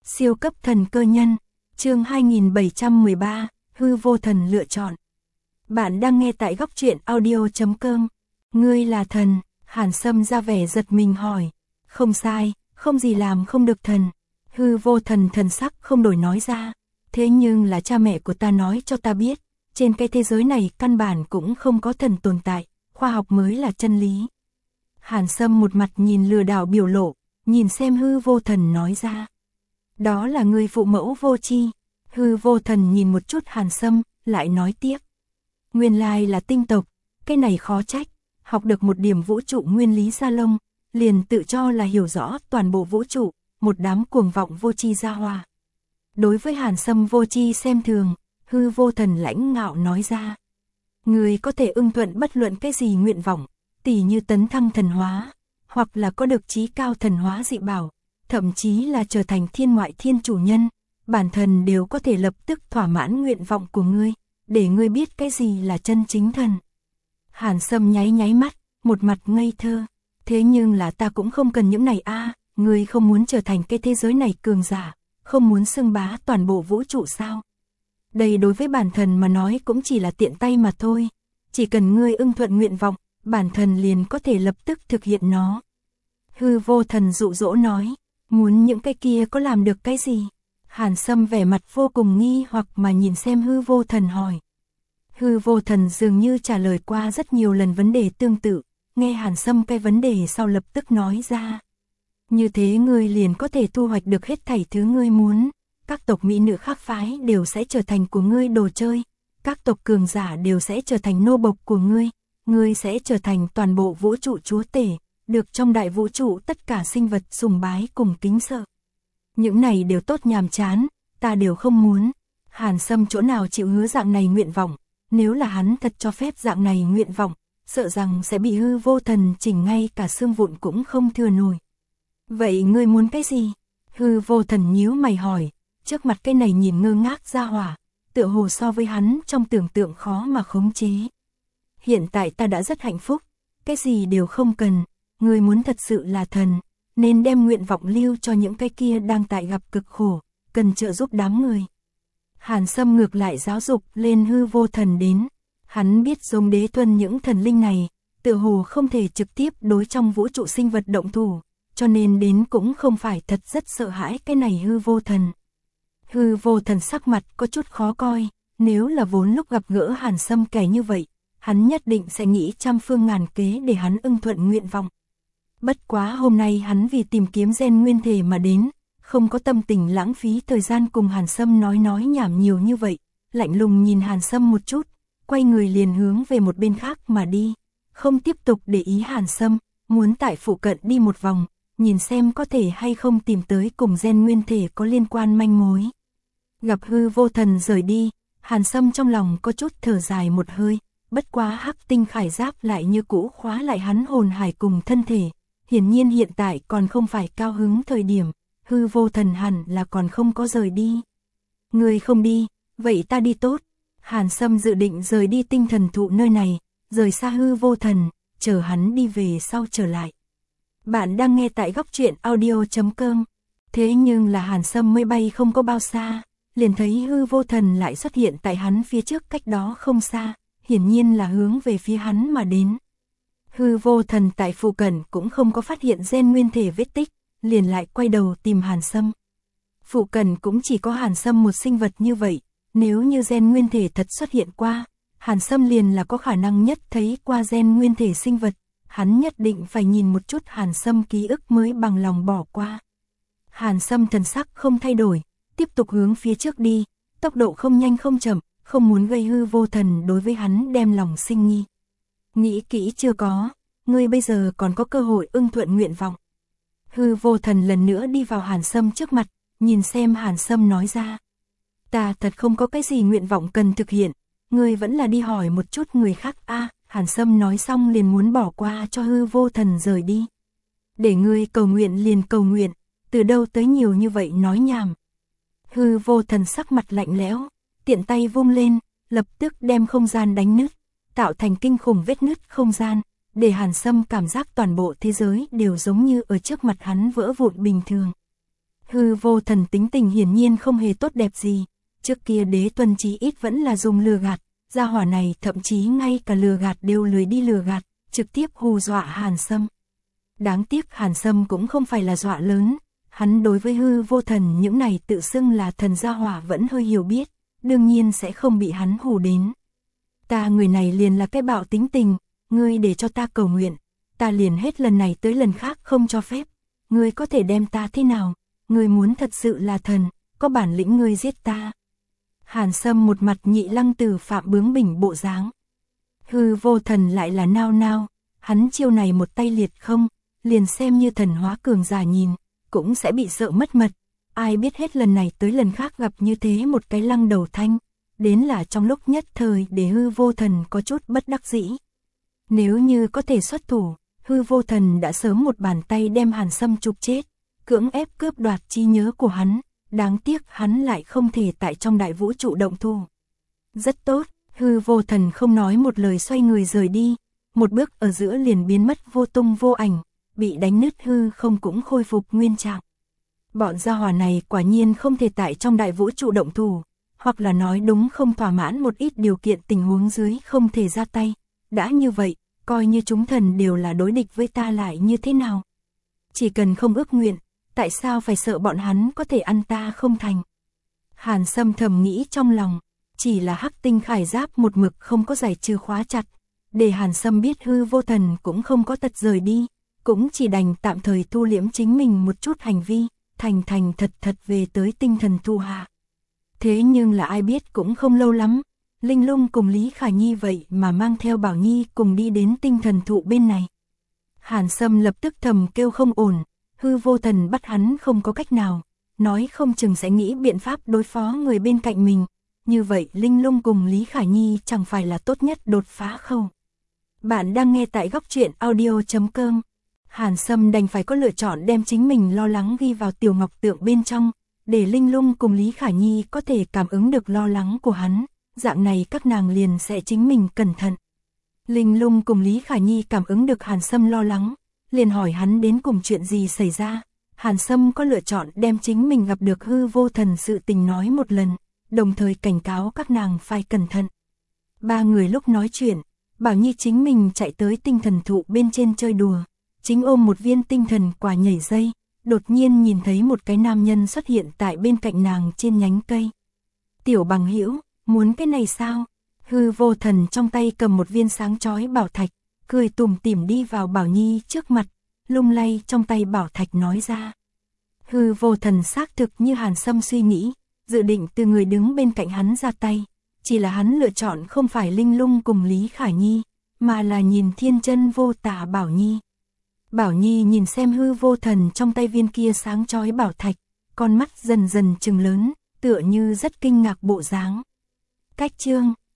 Siêu cấp thần cơ nhân, chương 2713, hư vô thần lựa chọn. Bạn đang nghe tại góc truyện audio.com. Ngươi là thần, Hàn Sâm ra vẻ giật mình hỏi. Không sai, không gì làm không được thần. Hư vô thần thần sắc không đổi nói ra. Thế nhưng là cha mẹ của ta nói cho ta biết, trên cái thế giới này căn bản cũng không có thần tồn tại, khoa học mới là chân lý. Hàn Sâm một mặt nhìn lừa đảo biểu lộ, nhìn xem hư vô thần nói ra. Đó là người phụ mẫu vô tri. Hư vô thần nhìn một chút Hàn Sâm, lại nói tiếp. Nguyên lai là tinh tộc, cái này khó trách, học được một điểm vũ trụ nguyên lý sa lông, liền tự cho là hiểu rõ toàn bộ vũ trụ, một đám cuồng vọng vô tri gia hoa. Đối với Hàn Sâm vô tri xem thường, hư vô thần lãnh ngạo nói ra. Người có thể ưng thuận bất luận cái gì nguyện vọng, tỉ như tấn thăng thần hóa, hoặc là có được chí cao thần hóa dị bảo, thậm chí là trở thành thiên ngoại thiên chủ nhân, bản thân đều có thể lập tức thỏa mãn nguyện vọng của ngươi, để ngươi biết cái gì là chân chính thần. Hàn Sâm nháy nháy mắt, một mặt ngây thơ. Thế nhưng là ta cũng không cần những này a, ngươi không muốn trở thành cái thế giới này cường giả, không muốn xưng bá toàn bộ vũ trụ sao? Đây đối với bản thân mà nói cũng chỉ là tiện tay mà thôi, chỉ cần ngươi ưng thuận nguyện vọng, bản thân liền có thể lập tức thực hiện nó. Hư vô thần dụ dỗ nói, muốn những cái kia có làm được cái gì? Hàn Sâm vẻ mặt vô cùng nghi hoặc mà nhìn xem hư vô thần hỏi. Hư vô thần dường như trả lời qua rất nhiều lần vấn đề tương tự, nghe Hàn Sâm cái vấn đề sau lập tức nói ra. Như thế ngươi liền có thể thu hoạch được hết thảy thứ ngươi muốn, các tộc mỹ nữ khác phái đều sẽ trở thành của ngươi đồ chơi, các tộc cường giả đều sẽ trở thành nô bộc của ngươi sẽ trở thành toàn bộ vũ trụ chúa tể, được trong đại vũ trụ tất cả sinh vật sùng bái cùng kính sợ. Những này đều tốt nhàm chán, ta đều không muốn. Hàn Sâm chỗ nào chịu hứa dạng này nguyện vọng, nếu là hắn thật cho phép dạng này nguyện vọng, sợ rằng sẽ bị hư vô thần chỉnh ngay cả xương vụn cũng không thừa nổi. Vậy ngươi muốn cái gì? Hư vô thần nhíu mày hỏi, trước mặt cái này nhìn ngơ ngác ra hỏa, tựa hồ so với hắn trong tưởng tượng khó mà khống chế. Hiện tại ta đã rất hạnh phúc, cái gì đều không cần, ngươi muốn thật sự là thần, nên đem nguyện vọng lưu cho những cái kia đang tại gặp cực khổ, cần trợ giúp đám người. Hàn Sâm ngược lại giáo dục lên hư vô thần đến, hắn biết giống đế tuân những thần linh này, tựa hồ không thể trực tiếp đối trong vũ trụ sinh vật động thủ, cho nên đến cũng không phải thật rất sợ hãi cái này hư vô thần. Hư vô thần sắc mặt có chút khó coi, nếu là vốn lúc gặp gỡ Hàn Sâm kẻ như vậy, hắn nhất định sẽ nghĩ trăm phương ngàn kế để hắn ưng thuận nguyện vọng. Bất quá hôm nay hắn vì tìm kiếm gen nguyên thể mà đến, không có tâm tình lãng phí thời gian cùng Hàn Sâm nói nhảm nhiều như vậy, lạnh lùng nhìn Hàn Sâm một chút, quay người liền hướng về một bên khác mà đi, không tiếp tục để ý Hàn Sâm, muốn tại phụ cận đi một vòng, nhìn xem có thể hay không tìm tới cùng gen nguyên thể có liên quan manh mối. Gặp hư vô thần rời đi, Hàn Sâm trong lòng có chút thở dài một hơi, bất quá hắc tinh khải giáp lại như cũ khóa lại hắn hồn hải cùng thân thể. Hiển nhiên hiện tại còn không phải cao hứng thời điểm, hư vô thần hẳn là còn không có rời đi. Người không đi, vậy ta đi tốt. Hàn Sâm dự định rời đi tinh thần thụ nơi này, rời xa hư vô thần, chờ hắn đi về sau trở lại. Bạn đang nghe tại góc truyện audio.com. Thế nhưng là Hàn Sâm mới bay không có bao xa, liền thấy hư vô thần lại xuất hiện tại hắn phía trước cách đó không xa, hiển nhiên là hướng về phía hắn mà đến. Hư vô thần tại phụ cận cũng không có phát hiện gen nguyên thể vết tích, liền lại quay đầu tìm Hàn Sâm. Phụ cận cũng chỉ có Hàn Sâm một sinh vật như vậy, nếu như gen nguyên thể thật xuất hiện qua, Hàn Sâm liền là có khả năng nhất thấy qua gen nguyên thể sinh vật, hắn nhất định phải nhìn một chút Hàn Sâm ký ức mới bằng lòng bỏ qua. Hàn Sâm thần sắc không thay đổi, tiếp tục hướng phía trước đi, tốc độ không nhanh không chậm, không muốn gây hư vô thần đối với hắn đem lòng sinh nghi. Nghĩ kỹ chưa có, ngươi bây giờ còn có cơ hội ưng thuận nguyện vọng. Hư vô thần lần nữa đi vào Hàn Sâm trước mặt, nhìn xem Hàn Sâm nói ra. Ta thật không có cái gì nguyện vọng cần thực hiện, ngươi vẫn là đi hỏi một chút người khác a. Hàn Sâm nói xong liền muốn bỏ qua cho hư vô thần rời đi. Để ngươi cầu nguyện liền cầu nguyện, từ đâu tới nhiều như vậy nói nhảm. Hư vô thần sắc mặt lạnh lẽo, tiện tay vung lên, lập tức đem không gian đánh nứt, tạo thành kinh khủng vết nứt không gian, để Hàn Sâm cảm giác toàn bộ thế giới đều giống như ở trước mặt hắn vỡ vụn bình thường. Hư vô thần tính tình hiển nhiên không hề tốt đẹp gì, trước kia Đế Tuân chí ít vẫn là dùng lừa gạt, gia hỏa này thậm chí ngay cả lừa gạt đều lười đi lừa gạt, trực tiếp hù dọa Hàn Sâm. Đáng tiếc Hàn Sâm cũng không phải là dọa lớn, hắn đối với hư vô thần những này tự xưng là thần gia hỏa vẫn hơi hiểu biết, đương nhiên sẽ không bị hắn hù đến. Ta người này liền là cái bạo tính tình, ngươi để cho ta cầu nguyện, ta liền hết lần này tới lần khác không cho phép, ngươi có thể đem ta thế nào, ngươi muốn thật sự là thần, có bản lĩnh ngươi giết ta. Hàn Sâm một mặt Nhị Lăng Tử Phạm bướng bỉnh bộ dáng. Hư vô thần lại là nao nao, hắn chiêu này một tay liệt không, liền xem như thần hóa cường giả nhìn, cũng sẽ bị sợ mất mật, ai biết hết lần này tới lần khác gặp như thế một cái lăng đầu thanh, đến là trong lúc nhất thời để hư vô thần có chút bất đắc dĩ. Nếu như có thể xuất thủ, hư vô thần đã sớm một bàn tay đem Hàn Sâm chụp chết, cưỡng ép cướp đoạt trí nhớ của hắn, đáng tiếc hắn lại không thể tại trong đại vũ trụ động thủ. Rất tốt, hư vô thần không nói một lời xoay người rời đi, một bước ở giữa liền biến mất vô tung vô ảnh, bị đánh nứt hư không cũng khôi phục nguyên trạng. Bọn gia hỏa này quả nhiên không thể tại trong đại vũ trụ động thủ, hoặc là nói đúng không thỏa mãn một ít điều kiện tình huống dưới không thể ra tay. Đã như vậy, coi như chúng thần đều là đối địch với ta lại như thế nào. Chỉ cần không ước nguyện, tại sao phải sợ bọn hắn có thể ăn ta không thành. Hàn Sâm thầm nghĩ trong lòng, chỉ là hắc tinh khải giáp một mực không có giải trừ khóa chặt, để Hàn Sâm biết hư vô thần cũng không có tật rời đi, cũng chỉ đành tạm thời thu liễm chính mình một chút hành vi, thành thật thật về tới tinh thần thu hạ. Thế nhưng là ai biết cũng không lâu lắm, Linh Lung cùng Lý Khả Nhi vậy mà mang theo Bảo Nhi cùng đi đến tinh thần thụ bên này. Hàn Sâm lập tức thầm kêu không ổn, hư vô thần bắt hắn không có cách nào, nói không chừng sẽ nghĩ biện pháp đối phó người bên cạnh mình, như vậy Linh Lung cùng Lý Khả Nhi chẳng phải là tốt nhất đột phá không? Bạn đang nghe tại góc truyện audio.com. Hàn Sâm đành phải có lựa chọn đem chính mình lo lắng ghi vào tiểu ngọc tượng bên trong, để Linh Lung cùng Lý Khả Nhi có thể cảm ứng được lo lắng của hắn, dạng này các nàng liền sẽ chính mình cẩn thận. Linh Lung cùng Lý Khả Nhi cảm ứng được Hàn Sâm lo lắng, liền hỏi hắn đến cùng chuyện gì xảy ra. Hàn Sâm có lựa chọn đem chính mình gặp được hư vô thần sự tình nói một lần, đồng thời cảnh cáo các nàng phải cẩn thận. Ba người lúc nói chuyện, Bảo Nhi chính mình chạy tới tinh thần thụ bên trên chơi đùa, chính ôm một viên tinh thần quả nhảy dây, đột nhiên nhìn thấy một cái nam nhân xuất hiện tại bên cạnh nàng trên nhánh cây. Tiểu bằng hữu, muốn cái này sao? Hư vô thần trong tay cầm một viên sáng chói bảo thạch, cười tủm tỉm đi vào Bảo Nhi trước mặt, lung lay trong tay bảo thạch nói ra. Hư vô thần xác thực như Hàn Sâm suy nghĩ, dự định từ người đứng bên cạnh hắn ra tay, chỉ là hắn lựa chọn không phải Linh Lung cùng Lý Khả Nhi, mà là nhìn thiên chân vô tả Bảo Nhi. Bảo Nhi nhìn xem hư vô thần trong tay viên kia sáng chói bảo thạch, con mắt dần dần trừng lớn, tựa như rất kinh ngạc bộ dáng. Cách chương